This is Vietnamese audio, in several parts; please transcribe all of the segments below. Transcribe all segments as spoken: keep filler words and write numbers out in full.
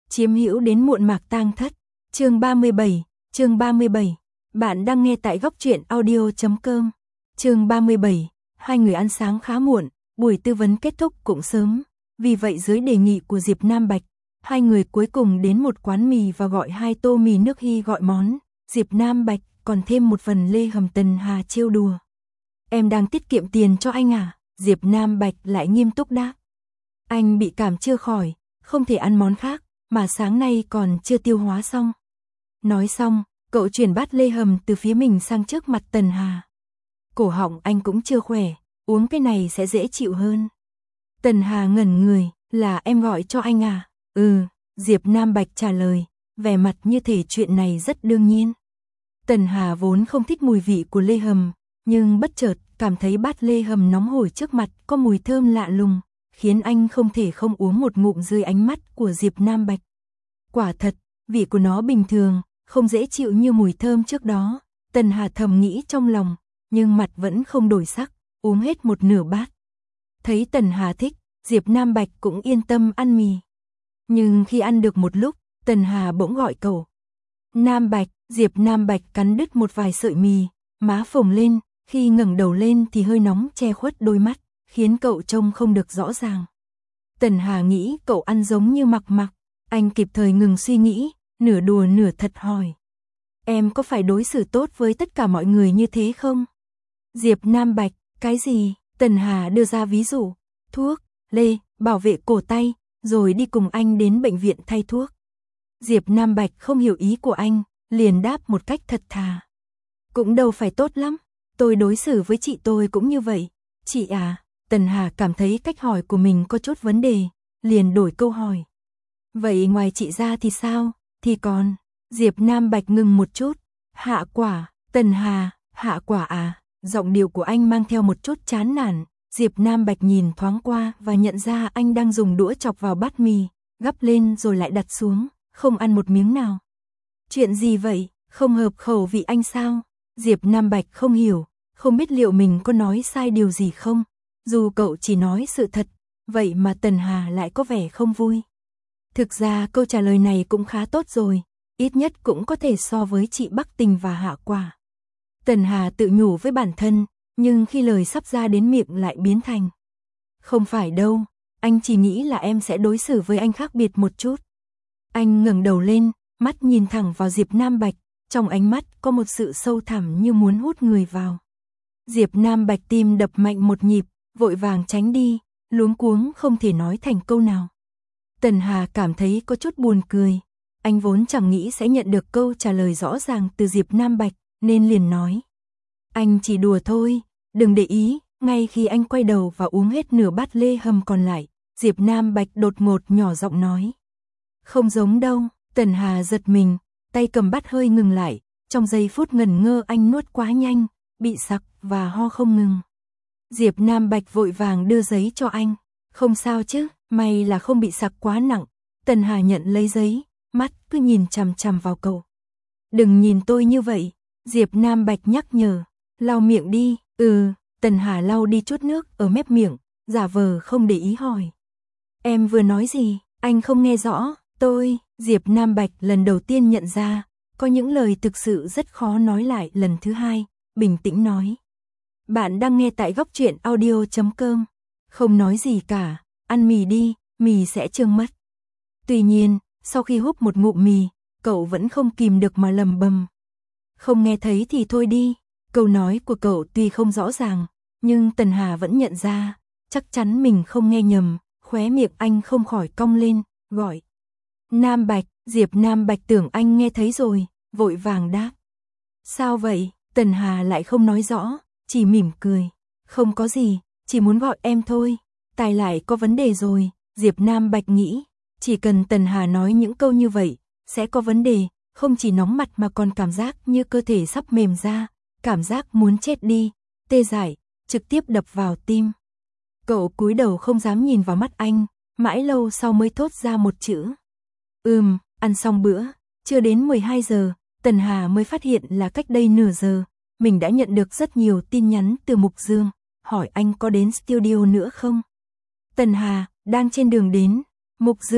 chiếm hữu đến muộn mạc tang thất. Chương ba mươi bảy, chương ba mươi bảy. Bạn đang nghe tại góc truyện audio chấm com. Chương ba mươi bảy, hai người ăn sáng khá muộn, buổi tư vấn kết thúc cũng sớm, vì vậy dưới đề nghị của Diệp Nam Bạch, hai người cuối cùng đến một quán mì và gọi hai tô mì nước Hy gọi món. Diệp Nam Bạch còn thêm một phần lê hầm. Tần Hà trêu đùa. Em đang tiết kiệm tiền cho anh à? Diệp Nam Bạch lại nghiêm túc đáp. Anh bị cảm chưa khỏi, không thể ăn món khác, mà sáng nay còn chưa tiêu hóa xong. Nói xong, cậu chuyển bát lê hầm từ phía mình sang trước mặt Tần Hà. Cổ họng anh cũng chưa khỏe, uống cái này sẽ dễ chịu hơn. Tần Hà ngẩn người, là em gọi cho anh à? Ừ, Diệp Nam Bạch trả lời, vẻ mặt như thể chuyện này rất đương nhiên. Tần Hà vốn không thích mùi vị của lê hầm, nhưng bất chợt cảm thấy bát lê hầm nóng hổi trước mặt có mùi thơm lạ lùng, khiến anh không thể không uống một ngụm dưới ánh mắt của Diệp Nam Bạch. Quả thật, vị của nó bình thường, không dễ chịu như mùi thơm trước đó. Tần Hà thầm nghĩ trong lòng, nhưng mặt vẫn không đổi sắc, uống hết một nửa bát. Thấy Tần Hà thích, Diệp Nam Bạch cũng yên tâm ăn mì. Nhưng khi ăn được một lúc, Tần Hà bỗng gọi cậu. Nam Bạch. Diệp Nam Bạch cắn đứt một vài sợi mì, má phồng lên, khi ngẩng đầu lên thì hơi nóng che khuất đôi mắt, khiến cậu trông không được rõ ràng. Tần Hà nghĩ cậu ăn giống như Mặc Mặc, anh kịp thời ngừng suy nghĩ, nửa đùa nửa thật hỏi. Em có phải đối xử tốt với tất cả mọi người như thế không? Diệp Nam Bạch, cái gì? Tần Hà đưa ra ví dụ, thuốc, lê, bảo vệ cổ tay, rồi đi cùng anh đến bệnh viện thay thuốc. Diệp Nam Bạch không hiểu ý của anh, liền đáp một cách thật thà. Cũng đâu phải tốt lắm, tôi đối xử với chị tôi cũng như vậy. Chị à? Tần Hà cảm thấy cách hỏi của mình có chút vấn đề, liền đổi câu hỏi. Vậy ngoài chị ra thì sao? Thì còn? Diệp Nam Bạch ngừng một chút. Hạ quả. Tần Hà, hạ quả à? Giọng điệu của anh mang theo một chút chán nản. Diệp Nam Bạch nhìn thoáng qua và nhận ra anh đang dùng đũa chọc vào bát mì, gắp lên rồi lại đặt xuống, không ăn một miếng nào. Chuyện gì vậy? Không hợp khẩu vị anh sao? Diệp Nam Bạch không hiểu, không biết liệu mình có nói sai điều gì không. Dù cậu chỉ nói sự thật, vậy mà Tần Hà lại có vẻ không vui. Thực ra câu trả lời này cũng khá tốt rồi, ít nhất cũng có thể so với chị Bắc Tình và Hạ Quả. Tần Hà tự nhủ với bản thân, nhưng khi lời sắp ra đến miệng lại biến thành. Không phải đâu, anh chỉ nghĩ là em sẽ đối xử với anh khác biệt một chút. Anh ngẩng đầu lên, mắt nhìn thẳng vào Diệp Nam Bạch, trong ánh mắt có một sự sâu thẳm như muốn hút người vào. Diệp Nam Bạch tim đập mạnh một nhịp, vội vàng tránh đi, luống cuống không thể nói thành câu nào. Tần Hà cảm thấy có chút buồn cười, anh vốn chẳng nghĩ sẽ nhận được câu trả lời rõ ràng từ Diệp Nam Bạch, nên liền nói. Anh chỉ đùa thôi, đừng để ý. Ngay khi anh quay đầu và uống hết nửa bát lê hầm còn lại, Diệp Nam Bạch đột ngột nhỏ giọng nói. Không giống đâu. Tần Hà giật mình, tay cầm bát hơi ngừng lại, trong giây phút ngẩn ngơ anh nuốt quá nhanh, bị sặc và ho không ngừng. Diệp Nam Bạch vội vàng đưa giấy cho anh. Không sao chứ, may là không bị sặc quá nặng. Tần Hà nhận lấy giấy, mắt cứ nhìn chằm chằm vào cậu. Đừng nhìn tôi như vậy, Diệp Nam Bạch nhắc nhở, lau miệng đi. Ừ, Tần Hà lau đi chút nước ở mép miệng, giả vờ không để ý hỏi. Em vừa nói gì? Anh không nghe rõ. Tôi, Diệp Nam Bạch lần đầu tiên nhận ra, có những lời thực sự rất khó nói lại lần thứ hai, bình tĩnh nói. Bạn đang nghe tại góc truyện audio chấm com. Không nói gì cả, ăn mì đi, mì sẽ trương mất. Tuy nhiên, sau khi húp một ngụm mì, cậu vẫn không kìm được mà lầm bầm. Không nghe thấy thì thôi đi. Câu nói của cậu tuy không rõ ràng, nhưng Tần Hà vẫn nhận ra, chắc chắn mình không nghe nhầm, khóe miệng anh không khỏi cong lên, gọi. Nam Bạch. Diệp Nam Bạch tưởng anh nghe thấy rồi, vội vàng đáp. Sao vậy? Tần Hà lại không nói rõ, chỉ mỉm cười. Không có gì, chỉ muốn gọi em thôi. Tai lại có vấn đề rồi, Diệp Nam Bạch nghĩ. Chỉ cần Tần Hà nói những câu như vậy, sẽ có vấn đề, không chỉ nóng mặt mà còn cảm giác như cơ thể sắp mềm ra, cảm giác muốn chết đi, tê dại, trực tiếp đập vào tim. Cậu cúi đầu không dám nhìn vào mắt anh, mãi lâu sau mới thốt ra một chữ. Ừm, ăn xong bữa, chưa đến mười hai giờ, Tần Hà mới phát hiện là cách đây nửa giờ, mình đã nhận được rất nhiều tin nhắn từ Mục Dương, hỏi anh có đến studio nữa không. Tần Hà, đang trên đường đến. Mục Dương,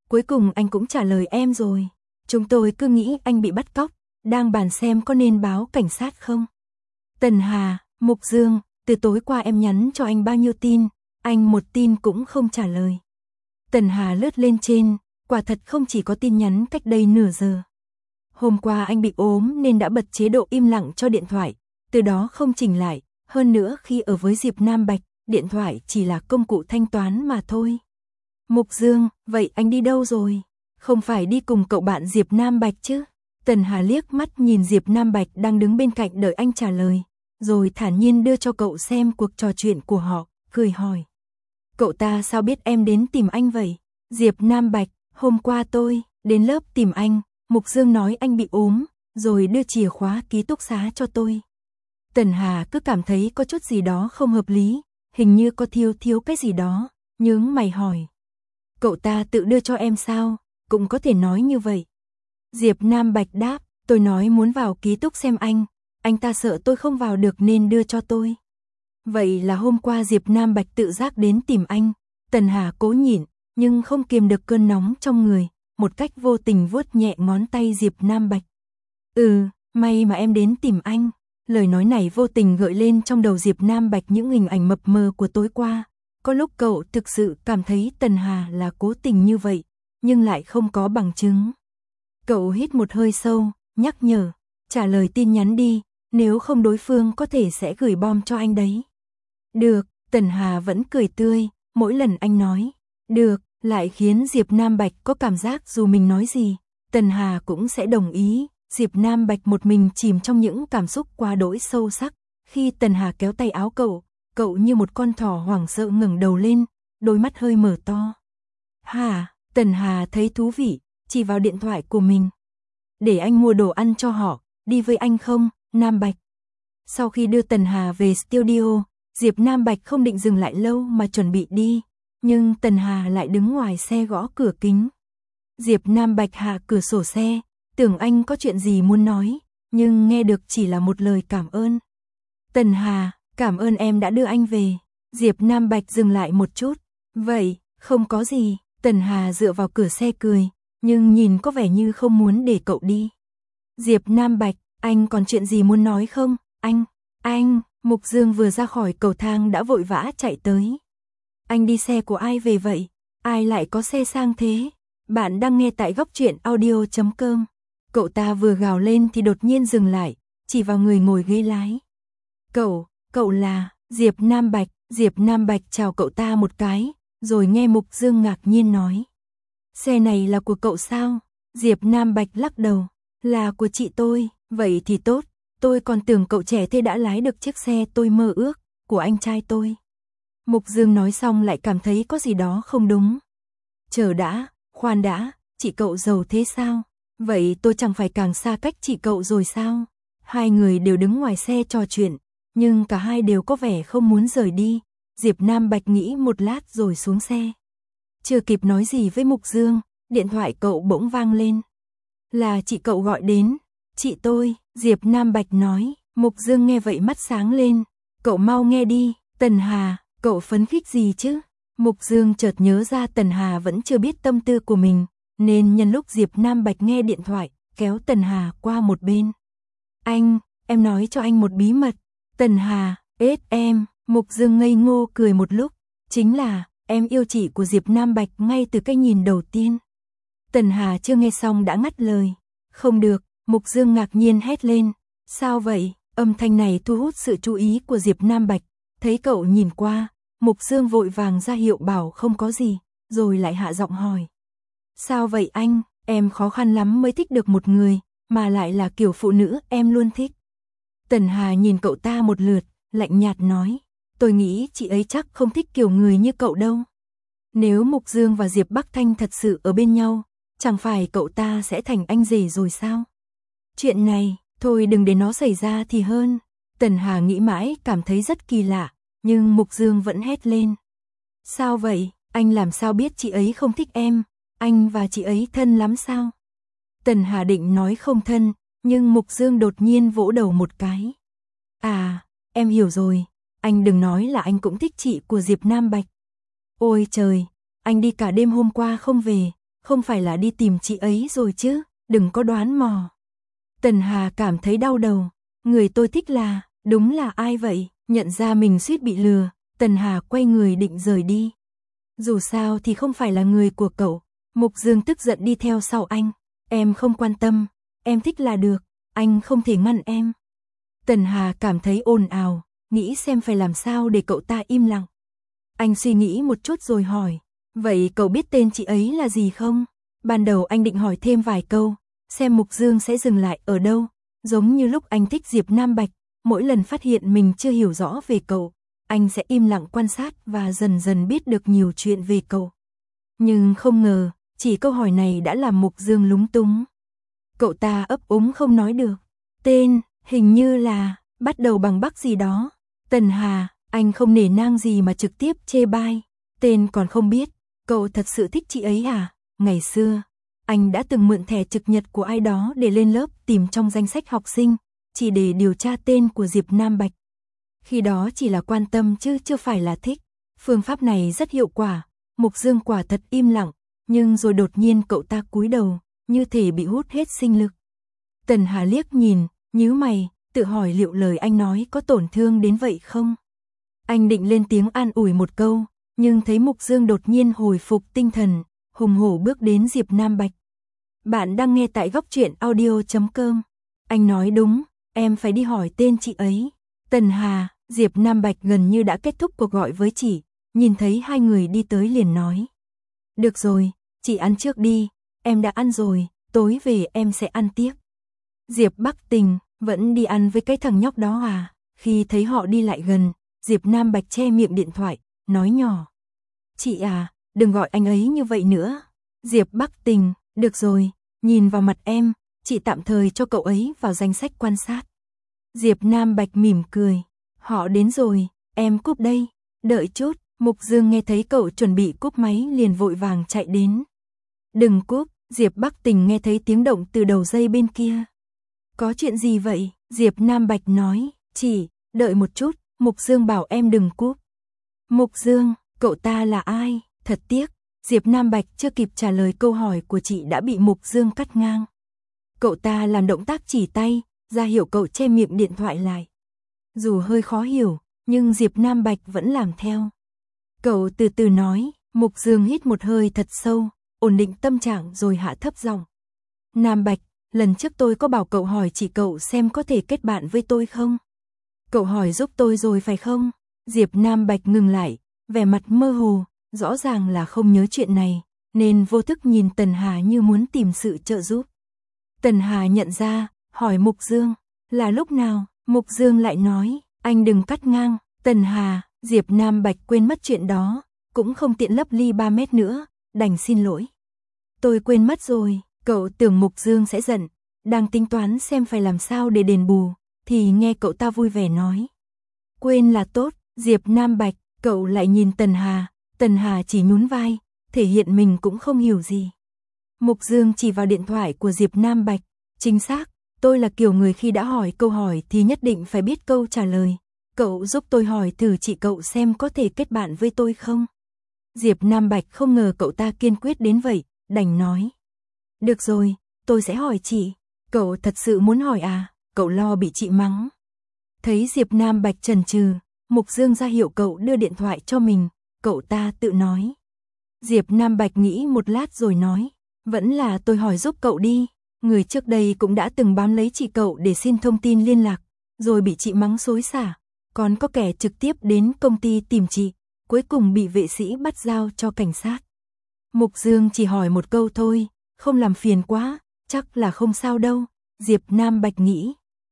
cuối cùng anh cũng trả lời em rồi. Chúng tôi cứ nghĩ anh bị bắt cóc, đang bàn xem có nên báo cảnh sát không. Tần Hà, Mục Dương, từ tối qua em nhắn cho anh bao nhiêu tin, anh một tin cũng không trả lời. Tần Hà lướt lên trên, quả thật không chỉ có tin nhắn cách đây nửa giờ. Hôm qua anh bị ốm nên đã bật chế độ im lặng cho điện thoại, từ đó không chỉnh lại, hơn nữa khi ở với Diệp Nam Bạch, điện thoại chỉ là công cụ thanh toán mà thôi. Mục Dương, vậy anh đi đâu rồi? Không phải đi cùng cậu bạn Diệp Nam Bạch chứ? Tần Hà liếc mắt nhìn Diệp Nam Bạch đang đứng bên cạnh đợi anh trả lời, rồi thản nhiên đưa cho cậu xem cuộc trò chuyện của họ, cười hỏi. Cậu ta sao biết em đến tìm anh vậy? Diệp Nam Bạch, hôm qua tôi đến lớp tìm anh, Mục Dương nói anh bị ốm, rồi đưa chìa khóa ký túc xá cho tôi. Tần Hà cứ cảm thấy có chút gì đó không hợp lý, hình như có thiếu thiếu cái gì đó, nhướng mày hỏi. Cậu ta tự đưa cho em sao? Cũng có thể nói như vậy. Diệp Nam Bạch đáp, tôi nói muốn vào ký túc xem anh, anh ta sợ tôi không vào được nên đưa cho tôi. Vậy là hôm qua Diệp Nam Bạch tự giác đến tìm anh. Tần Hà cố nhịn, nhưng không kiềm được cơn nóng trong người, một cách vô tình vuốt nhẹ ngón tay Diệp Nam Bạch. Ừ, may mà em đến tìm anh. Lời nói này vô tình gợi lên trong đầu Diệp Nam Bạch những hình ảnh mập mờ của tối qua. Có lúc cậu thực sự cảm thấy Tần Hà là cố tình như vậy, nhưng lại không có bằng chứng. Cậu hít một hơi sâu, nhắc nhở, trả lời tin nhắn đi, nếu không đối phương có thể sẽ gửi bom cho anh đấy. Được, Tần Hà vẫn cười tươi, mỗi lần anh nói, được, lại khiến Diệp Nam Bạch có cảm giác dù mình nói gì, Tần Hà cũng sẽ đồng ý. Diệp Nam Bạch một mình chìm trong những cảm xúc quá đỗi sâu sắc, khi Tần Hà kéo tay áo cậu, cậu như một con thỏ hoảng sợ ngẩng đầu lên, đôi mắt hơi mở to. Hả? Tần Hà thấy thú vị, chỉ vào điện thoại của mình. Để anh mua đồ ăn cho họ, đi với anh không, Nam Bạch? Sau khi đưa Tần Hà về studio, Diệp Nam Bạch không định dừng lại lâu mà chuẩn bị đi, nhưng Tần Hà lại đứng ngoài xe gõ cửa kính. Diệp Nam Bạch hạ cửa sổ xe, tưởng anh có chuyện gì muốn nói, nhưng nghe được chỉ là một lời cảm ơn. Tần Hà, cảm ơn em đã đưa anh về. Diệp Nam Bạch dừng lại một chút. Vậy, không có gì. Tần Hà dựa vào cửa xe cười, nhưng nhìn có vẻ như không muốn để cậu đi. Diệp Nam Bạch, anh còn chuyện gì muốn nói không? Anh, anh, Mục Dương vừa ra khỏi cầu thang đã vội vã chạy tới. Anh đi xe của ai về vậy? Ai lại có xe sang thế? Bạn đang nghe tại góc truyện audio chấm com. Cậu ta vừa gào lên thì đột nhiên dừng lại, chỉ vào người ngồi ghế lái. Cậu, cậu là Diệp Nam Bạch. Diệp Nam Bạch chào cậu ta một cái, rồi nghe Mục Dương ngạc nhiên nói. Xe này là của cậu sao? Diệp Nam Bạch lắc đầu. Là của chị tôi. Vậy thì tốt, tôi còn tưởng cậu trẻ thế đã lái được chiếc xe tôi mơ ước, của anh trai tôi. Mục Dương nói xong lại cảm thấy có gì đó không đúng. Chờ đã, khoan đã, chị cậu giàu thế sao? Vậy tôi chẳng phải càng xa cách chị cậu rồi sao? Hai người đều đứng ngoài xe trò chuyện, nhưng cả hai đều có vẻ không muốn rời đi. Diệp Nam Bạch nghĩ một lát rồi xuống xe. Chưa kịp nói gì với Mục Dương, điện thoại cậu bỗng vang lên. Là chị cậu gọi đến. Chị tôi, Diệp Nam Bạch nói. Mục Dương nghe vậy mắt sáng lên. Cậu mau nghe đi, Tần Hà, cậu phấn khích gì chứ? Mục Dương chợt nhớ ra Tần Hà vẫn chưa biết tâm tư của mình, nên nhân lúc Diệp Nam Bạch nghe điện thoại, kéo Tần Hà qua một bên. Anh, em nói cho anh một bí mật. Tần Hà, ết em, Mục Dương ngây ngô cười một lúc. Chính là, em yêu chị của Diệp Nam Bạch ngay từ cái nhìn đầu tiên. Tần Hà chưa nghe xong đã ngắt lời. Không được, Mục Dương ngạc nhiên hét lên. Sao vậy? Âm thanh này thu hút sự chú ý của Diệp Nam Bạch. Thấy cậu nhìn qua, Mục Dương vội vàng ra hiệu bảo không có gì, rồi lại hạ giọng hỏi. Sao vậy anh? Em khó khăn lắm mới thích được một người, mà lại là kiểu phụ nữ em luôn thích. Tần Hà nhìn cậu ta một lượt, lạnh nhạt nói. Tôi nghĩ chị ấy chắc không thích kiểu người như cậu đâu. Nếu Mục Dương và Diệp Bắc Thanh thật sự ở bên nhau, chẳng phải cậu ta sẽ thành anh rể rồi sao? Chuyện này, thôi đừng để nó xảy ra thì hơn. Tần Hà nghĩ mãi cảm thấy rất kỳ lạ, nhưng Mục Dương vẫn hét lên. Sao vậy? Anh làm sao biết chị ấy không thích em? Anh và chị ấy thân lắm sao? Tần Hà định nói không thân, nhưng Mục Dương đột nhiên vỗ đầu một cái. À, em hiểu rồi, anh đừng nói là anh cũng thích chị của Diệp Nam Bạch. Ôi trời, anh đi cả đêm hôm qua không về, không phải là đi tìm chị ấy rồi chứ, đừng có đoán mò. Tần Hà cảm thấy đau đầu, người tôi thích là, đúng là ai vậy, nhận ra mình suýt bị lừa, Tần Hà quay người định rời đi. Dù sao thì không phải là người của cậu, Mục Dương tức giận đi theo sau anh, em không quan tâm, em thích là được, anh không thể ngăn em. Tần Hà cảm thấy ồn ào, nghĩ xem phải làm sao để cậu ta im lặng. Anh suy nghĩ một chút rồi hỏi, vậy cậu biết tên chị ấy là gì không? Ban đầu anh định hỏi thêm vài câu, xem Mục Dương sẽ dừng lại ở đâu, giống như lúc anh thích Diệp Nam Bạch, mỗi lần phát hiện mình chưa hiểu rõ về cậu, anh sẽ im lặng quan sát và dần dần biết được nhiều chuyện về cậu. Nhưng không ngờ, chỉ câu hỏi này đã làm Mục Dương lúng túng. Cậu ta ấp úng không nói được. Tên, hình như là, bắt đầu bằng Bắc gì đó. Tần Hà, anh không nể nang gì mà trực tiếp chê bai. Tên còn không biết, cậu thật sự thích chị ấy à? Ngày xưa, anh đã từng mượn thẻ trực nhật của ai đó để lên lớp tìm trong danh sách học sinh, chỉ để điều tra tên của Diệp Nam Bạch. Khi đó chỉ là quan tâm chứ chưa phải là thích. Phương pháp này rất hiệu quả. Mục Dương quả thật im lặng, nhưng rồi đột nhiên cậu ta cúi đầu, như thể bị hút hết sinh lực. Tần Hà liếc nhìn, nhíu mày, tự hỏi liệu lời anh nói có tổn thương đến vậy không? Anh định lên tiếng an ủi một câu, nhưng thấy Mục Dương đột nhiên hồi phục tinh thần, hùng hổ bước đến Diệp Nam Bạch. Bạn đang nghe tại góc truyện audio chấm com. Anh nói đúng, em phải đi hỏi tên chị ấy. Tần Hà, Diệp Nam Bạch gần như đã kết thúc cuộc gọi với chị, nhìn thấy hai người đi tới liền nói. Được rồi, chị ăn trước đi, em đã ăn rồi, tối về em sẽ ăn tiếp. Diệp Bắc Tình, vẫn đi ăn với cái thằng nhóc đó à? Khi thấy họ đi lại gần, Diệp Nam Bạch che miệng điện thoại, nói nhỏ. Chị à, đừng gọi anh ấy như vậy nữa. Diệp Bắc Tình, được rồi, nhìn vào mặt em, chị tạm thời cho cậu ấy vào danh sách quan sát. Diệp Nam Bạch mỉm cười, họ đến rồi, em cúp đây, đợi chút. Mục Dương nghe thấy cậu chuẩn bị cúp máy liền vội vàng chạy đến. Đừng cúp, Diệp Bắc Tình nghe thấy tiếng động từ đầu dây bên kia. Có chuyện gì vậy? Diệp Nam Bạch nói, chỉ, đợi một chút, Mục Dương bảo em đừng cúp. Mục Dương, cậu ta là ai? Thật tiếc, Diệp Nam Bạch chưa kịp trả lời câu hỏi của chị đã bị Mục Dương cắt ngang. Cậu ta làm động tác chỉ tay, ra hiệu cậu che miệng điện thoại lại. Dù hơi khó hiểu, nhưng Diệp Nam Bạch vẫn làm theo. Cậu từ từ nói, Mục Dương hít một hơi thật sâu, ổn định tâm trạng rồi hạ thấp giọng. Nam Bạch, lần trước tôi có bảo cậu hỏi chị cậu xem có thể kết bạn với tôi không? Cậu hỏi giúp tôi rồi phải không? Diệp Nam Bạch ngừng lại, vẻ mặt mơ hồ, rõ ràng là không nhớ chuyện này, nên vô thức nhìn Tần Hà như muốn tìm sự trợ giúp. Tần Hà nhận ra, hỏi Mục Dương, là lúc nào? Mục Dương lại nói, anh đừng cắt ngang, Tần Hà. Diệp Nam Bạch quên mất chuyện đó, cũng không tiện lấp ly ba mét nữa, đành xin lỗi. Tôi quên mất rồi, cậu tưởng Mục Dương sẽ giận, đang tính toán xem phải làm sao để đền bù, thì nghe cậu ta vui vẻ nói. Quên là tốt, Diệp Nam Bạch, cậu lại nhìn Tần Hà, Tần Hà chỉ nhún vai, thể hiện mình cũng không hiểu gì. Mục Dương chỉ vào điện thoại của Diệp Nam Bạch, chính xác, tôi là kiểu người khi đã hỏi câu hỏi thì nhất định phải biết câu trả lời. Cậu giúp tôi hỏi thử chị cậu xem có thể kết bạn với tôi không? Diệp Nam Bạch không ngờ cậu ta kiên quyết đến vậy, đành nói. Được rồi, tôi sẽ hỏi chị. Cậu thật sự muốn hỏi à? Cậu lo bị chị mắng. Thấy Diệp Nam Bạch chần chừ, Mục Dương ra hiệu cậu đưa điện thoại cho mình, cậu ta tự nói. Diệp Nam Bạch nghĩ một lát rồi nói, vẫn là tôi hỏi giúp cậu đi. Người trước đây cũng đã từng bám lấy chị cậu để xin thông tin liên lạc, rồi bị chị mắng xối xả. Còn có kẻ trực tiếp đến công ty tìm chị, cuối cùng bị vệ sĩ bắt giao cho cảnh sát. Mục Dương chỉ hỏi một câu thôi, không làm phiền quá, chắc là không sao đâu, Diệp Nam Bạch nghĩ.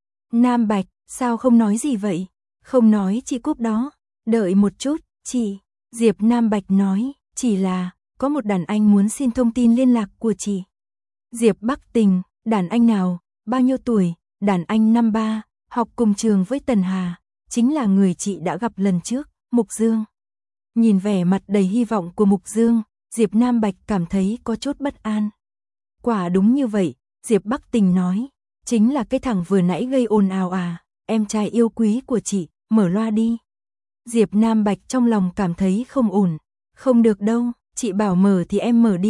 Nam Bạch, sao không nói gì vậy? Không nói chị cúp đó, đợi một chút, chị. Diệp Nam Bạch nói, chỉ là, có một đàn anh muốn xin thông tin liên lạc của chị. Diệp Bắc Tình, đàn anh nào, bao nhiêu tuổi? Đàn anh năm ba, học cùng trường với Tần Hà. Chính là người chị đã gặp lần trước, Mục Dương. Nhìn vẻ mặt đầy hy vọng của Mục Dương, Diệp Nam Bạch cảm thấy có chút bất an. Quả đúng như vậy, Diệp Bắc Tình nói, chính là cái thằng vừa nãy gây ồn ào à, em trai yêu quý của chị, mở loa đi. Diệp Nam Bạch trong lòng cảm thấy không ổn, không được đâu, chị bảo mở thì em mở đi,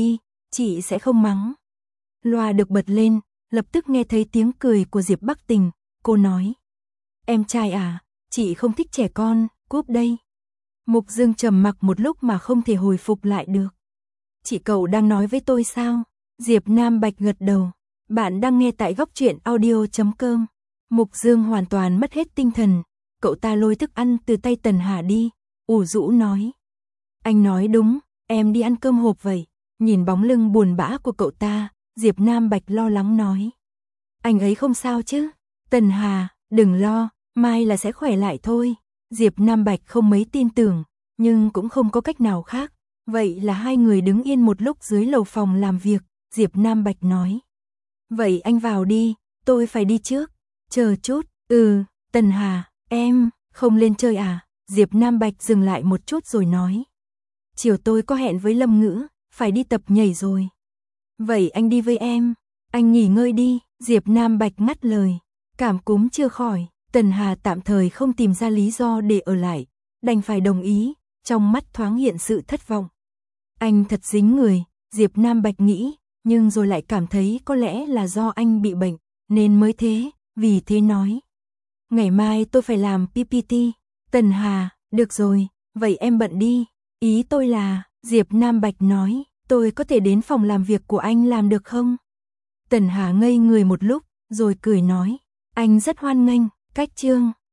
chị sẽ không mắng. Loa được bật lên, lập tức nghe thấy tiếng cười của Diệp Bắc Tình, cô nói. Em trai à, chị không thích trẻ con, cúp đây. Mục Dương trầm mặc một lúc mà không thể hồi phục lại được. Chị cậu đang nói với tôi sao? Diệp Nam Bạch gật đầu. Bạn đang nghe tại góc truyện audio chấm com. Mục Dương hoàn toàn mất hết tinh thần. Cậu ta lôi thức ăn từ tay Tần Hà đi, ủ rũ nói. Anh nói đúng, em đi ăn cơm hộp vậy. Nhìn bóng lưng buồn bã của cậu ta, Diệp Nam Bạch lo lắng nói. Anh ấy không sao chứ? Tần Hà, đừng lo, mai là sẽ khỏe lại thôi. Diệp Nam Bạch không mấy tin tưởng, nhưng cũng không có cách nào khác. Vậy là hai người đứng yên một lúc dưới lầu phòng làm việc, Diệp Nam Bạch nói. Vậy anh vào đi, tôi phải đi trước. Chờ chút, ừ, Tần Hà, em, không lên chơi à? Diệp Nam Bạch dừng lại một chút rồi nói. Chiều tôi có hẹn với Lâm Ngữ, phải đi tập nhảy rồi. Vậy anh đi với em, anh nghỉ ngơi đi, Diệp Nam Bạch ngắt lời. Cảm cúm chưa khỏi, Tần Hà tạm thời không tìm ra lý do để ở lại, đành phải đồng ý, trong mắt thoáng hiện sự thất vọng. Anh thật dính người, Diệp Nam Bạch nghĩ, nhưng rồi lại cảm thấy có lẽ là do anh bị bệnh, nên mới thế, vì thế nói. Ngày mai tôi phải làm pê pê tê. Tần Hà, được rồi, vậy em bận đi. Ý tôi là, Diệp Nam Bạch nói, tôi có thể đến phòng làm việc của anh làm được không? Tần Hà ngây người một lúc, rồi cười nói, anh rất hoan nghênh, cách chương.